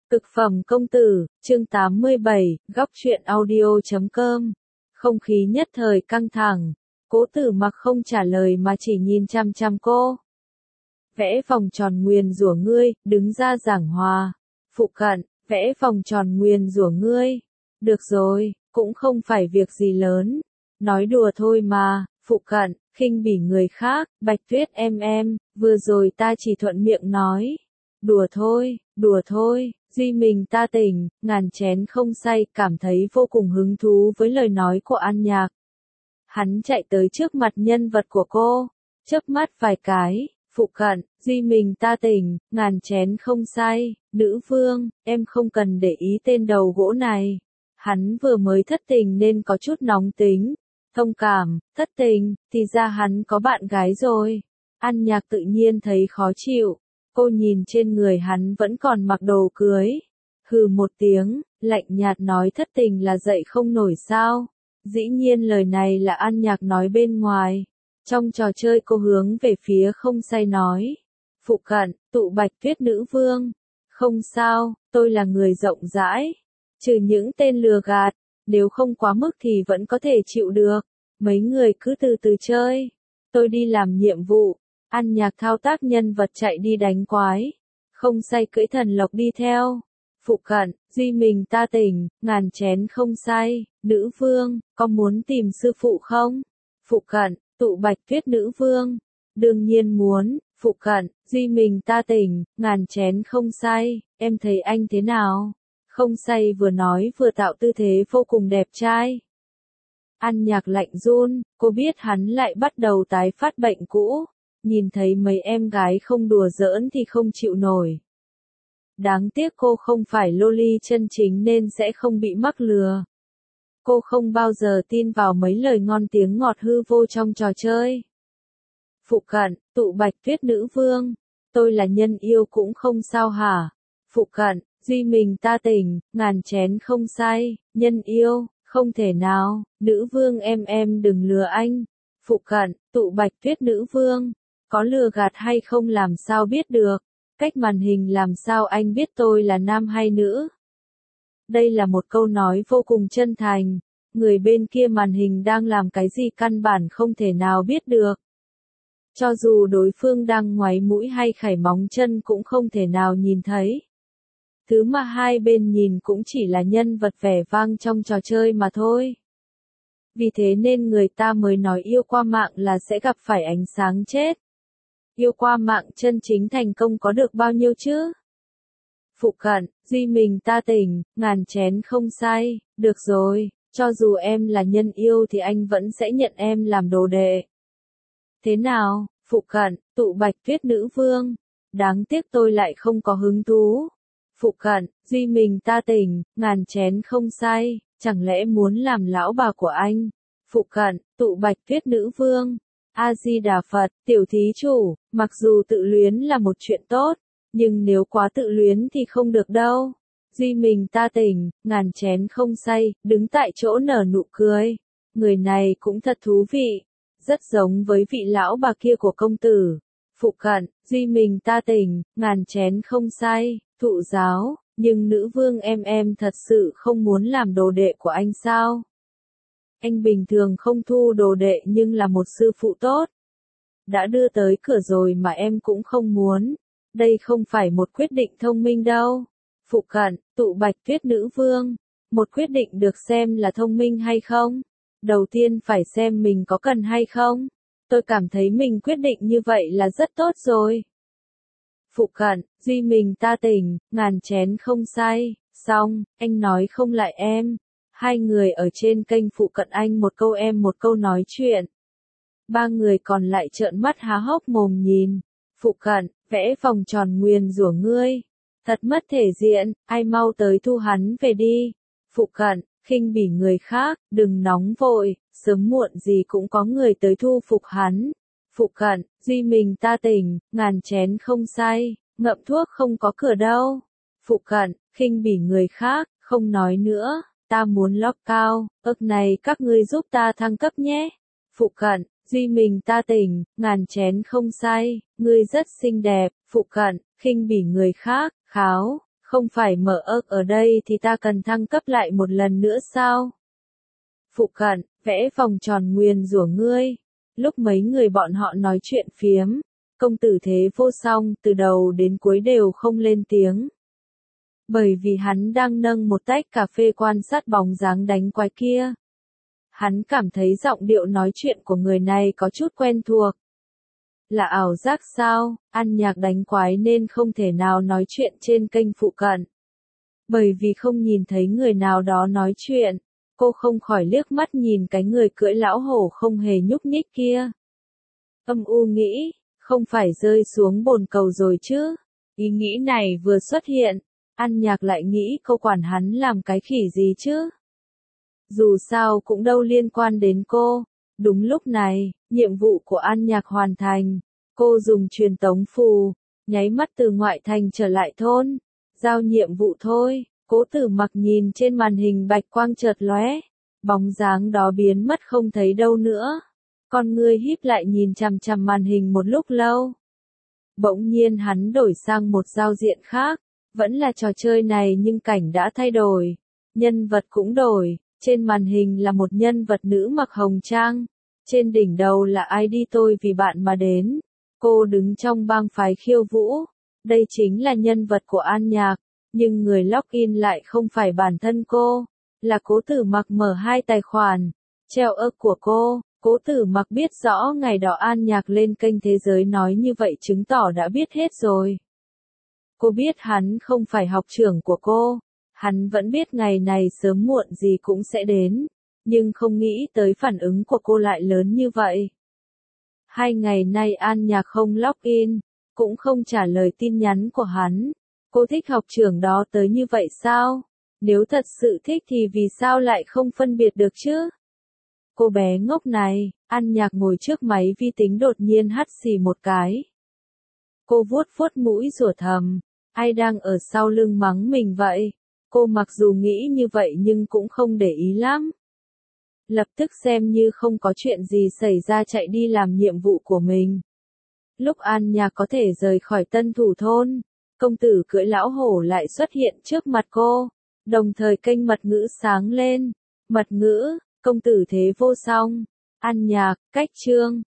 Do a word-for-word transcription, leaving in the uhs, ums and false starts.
Cực phẩm công tử, chương tám mươi bảy, góc truyện audio chấm com. Không khí nhất thời căng thẳng, Cố Tử Mặc không trả lời mà chỉ nhìn chăm chăm cô. Vẽ vòng tròn nguyền rủa ngươi, đứng ra giảng hòa. Phụ cận, vẽ vòng tròn nguyền rủa ngươi. Được rồi, cũng không phải việc gì lớn. Nói đùa thôi mà, phụ cận, khinh bỉ người khác, Bạch Tuyết em em, vừa rồi ta chỉ thuận miệng nói. Đùa thôi, đùa thôi. Duy mình ta tỉnh, ngàn chén không say, cảm thấy vô cùng hứng thú với lời nói của An Nhạc. Hắn chạy tới trước mặt nhân vật của cô, chớp mắt vài cái, phụ cận, duy mình ta tỉnh, ngàn chén không say, nữ vương, em không cần để ý tên đầu gỗ này. Hắn vừa mới thất tình nên có chút nóng tính, thông cảm, thất tình, thì ra hắn có bạn gái rồi. An Nhạc tự nhiên thấy khó chịu. Cô nhìn trên người hắn vẫn còn mặc đồ cưới. Hừ một tiếng, lạnh nhạt nói thất tình là dậy không nổi sao. Dĩ nhiên lời này là An Nhạc nói bên ngoài. Trong trò chơi cô hướng về phía không say nói. Phụ cận, tụ Bạch Tuyết nữ vương. Không sao, tôi là người rộng rãi. Trừ những tên lừa gạt, nếu không quá mức thì vẫn có thể chịu được. Mấy người cứ từ từ chơi. Tôi đi làm nhiệm vụ. An Nhạc thao tác nhân vật chạy đi đánh quái. Không say cưỡi thần lộc đi theo. Phụ cận, duy mình ta tỉnh, ngàn chén không say, nữ vương, có muốn tìm sư phụ không? Phụ cận, tụ Bạch Tuyết nữ vương. Đương nhiên muốn, phụ cận, duy mình ta tỉnh, ngàn chén không say, em thấy anh thế nào? Không say vừa nói vừa tạo tư thế vô cùng đẹp trai. An Nhạc lạnh run, cô biết hắn lại bắt đầu tái phát bệnh cũ. Nhìn thấy mấy em gái không đùa giỡn thì không chịu nổi. Đáng tiếc cô không phải loli chân chính nên sẽ không bị mắc lừa. Cô không bao giờ tin vào mấy lời ngon tiếng ngọt hư vô trong trò chơi. Phụ cận, tụ Bạch Tuyết nữ vương. Tôi là nhân yêu cũng không sao hả? Phụ cận, duy mình ta tỉnh, ngàn chén không say, nhân yêu, không thể nào, nữ vương em em đừng lừa anh. Phụ cận, tụ Bạch Tuyết nữ vương. Có lừa gạt hay không làm sao biết được, cách màn hình làm sao anh biết tôi là nam hay nữ. Đây là một câu nói vô cùng chân thành, người bên kia màn hình đang làm cái gì căn bản không thể nào biết được. Cho dù đối phương đang ngoáy mũi hay khảy móng chân cũng không thể nào nhìn thấy. Thứ mà hai bên nhìn cũng chỉ là nhân vật vẻ vang trong trò chơi mà thôi. Vì thế nên người ta mới nói yêu qua mạng là sẽ gặp phải ánh sáng chết. Yêu qua mạng chân chính thành công có được bao nhiêu chứ? Phụ cận, duy mình ta tỉnh, ngàn chén không say, được rồi, cho dù em là nhân yêu thì anh vẫn sẽ nhận em làm đồ đệ. Thế nào, phụ cận, tụ Bạch Tuyết nữ vương, đáng tiếc tôi lại không có hứng thú. Phụ cận, duy mình ta tỉnh, ngàn chén không say, chẳng lẽ muốn làm lão bà của anh? Phụ cận, tụ Bạch Tuyết nữ vương. A-di-đà Phật, tiểu thí chủ, mặc dù tự luyến là một chuyện tốt, nhưng nếu quá tự luyến thì không được đâu. Duy mình ta tỉnh, ngàn chén không say, đứng tại chỗ nở nụ cười. Người này cũng thật thú vị, rất giống với vị lão bà kia của công tử. Phụ cận, duy mình ta tỉnh, ngàn chén không say, thụ giáo, nhưng nữ vương em em thật sự không muốn làm đồ đệ của anh sao? Anh bình thường không thu đồ đệ nhưng là một sư phụ tốt. Đã đưa tới cửa rồi mà em cũng không muốn. Đây không phải một quyết định thông minh đâu. Phụ cận, tụ Bạch Tuyết nữ vương. Một quyết định được xem là thông minh hay không? Đầu tiên phải xem mình có cần hay không. Tôi cảm thấy mình quyết định như vậy là rất tốt rồi. Phụ cận, duy mình ta tỉnh, ngàn chén không say. Xong, anh nói không lại em. Hai người ở trên kênh phụ cận anh một câu em một câu nói chuyện. Ba người còn lại trợn mắt há hốc mồm nhìn. Phụ cận, vẽ vòng tròn nguyền rủa ngươi. Thật mất thể diện, ai mau tới thu hắn về đi. Phụ cận, khinh bỉ người khác, đừng nóng vội, sớm muộn gì cũng có người tới thu phục hắn. Phụ cận, duy mình ta tỉnh, ngàn chén không say, ngậm thuốc không có cửa đâu. Phụ cận, khinh bỉ người khác, không nói nữa. Ta muốn lóc cao, ức này các ngươi giúp ta thăng cấp nhé. Phụ cận, duy mình ta tỉnh, ngàn chén không say, ngươi rất xinh đẹp. Phụ cận, khinh bỉ người khác, kháo, Không phải mở ớt ở đây thì ta cần thăng cấp lại một lần nữa sao? Phụ cận, vẽ vòng tròn nguyền rủa ngươi. Lúc mấy người bọn họ nói chuyện phiếm, công tử Thế Vô Song từ đầu đến cuối đều không lên tiếng. Bởi vì hắn đang nâng một tách cà phê quan sát bóng dáng đánh quái kia. Hắn cảm thấy giọng điệu nói chuyện của người này có chút quen thuộc. Là ảo giác sao? An Nhạc đánh quái nên không thể nào nói chuyện trên kênh phụ cận. Bởi vì không nhìn thấy người nào đó nói chuyện, cô không khỏi liếc mắt nhìn cái người cưỡi lão hổ không hề nhúc nhích kia. Âm u nghĩ, không phải rơi xuống bồn cầu rồi chứ? Ý nghĩ này vừa xuất hiện, An Nhạc lại nghĩ cô quản hắn làm cái khỉ gì chứ? Dù sao cũng đâu liên quan đến cô. Đúng lúc này, nhiệm vụ của An Nhạc hoàn thành. Cô dùng truyền tống phù, nháy mắt từ ngoại thành trở lại thôn. Giao nhiệm vụ thôi. Cố Tử Mặc nhìn trên màn hình bạch quang chợt lóe, bóng dáng đó biến mất không thấy đâu nữa. Con ngươi híp lại nhìn chằm chằm màn hình một lúc lâu. Bỗng nhiên hắn đổi sang một giao diện khác, vẫn là trò chơi này nhưng cảnh đã thay đổi, nhân vật cũng đổi. Trên màn hình là một nhân vật nữ mặc hồng trang, trên đỉnh đầu là i đê tôi vì bạn mà đến. Cô đứng trong bang phái khiêu vũ, đây chính là nhân vật của An Nhạc, nhưng người login lại không phải bản thân cô, là Cố Tử Mặc mở hai tài khoản, treo ơ của cô. Cố Tử Mặc biết rõ ngày đó An Nhạc lên kênh Thế Giới nói như vậy chứng tỏ đã biết hết rồi. Cô biết hắn không phải học trưởng của cô. Hắn vẫn biết ngày này sớm muộn gì cũng sẽ đến, nhưng không nghĩ tới phản ứng của cô lại lớn như vậy. Hai ngày nay An Nhạc không login, cũng không trả lời tin nhắn của hắn. Cô thích học trưởng đó tới như vậy sao? Nếu thật sự thích thì vì sao lại không phân biệt được chứ? Cô bé ngốc này, An Nhạc ngồi trước máy vi tính đột nhiên hắt xì một cái. Cô vuốt vuốt mũi rủa thầm, ai đang ở sau lưng mắng mình vậy? Cô mặc dù nghĩ như vậy nhưng cũng không để ý lắm. Lập tức xem như không có chuyện gì xảy ra chạy đi làm nhiệm vụ của mình. Lúc An Nhạc có thể rời khỏi Tân Thủ thôn, công tử cưỡi lão hổ lại xuất hiện trước mặt cô, đồng thời kênh mật ngữ sáng lên. Mật ngữ, công tử Thế Vô Song, An Nhạc, cách chương.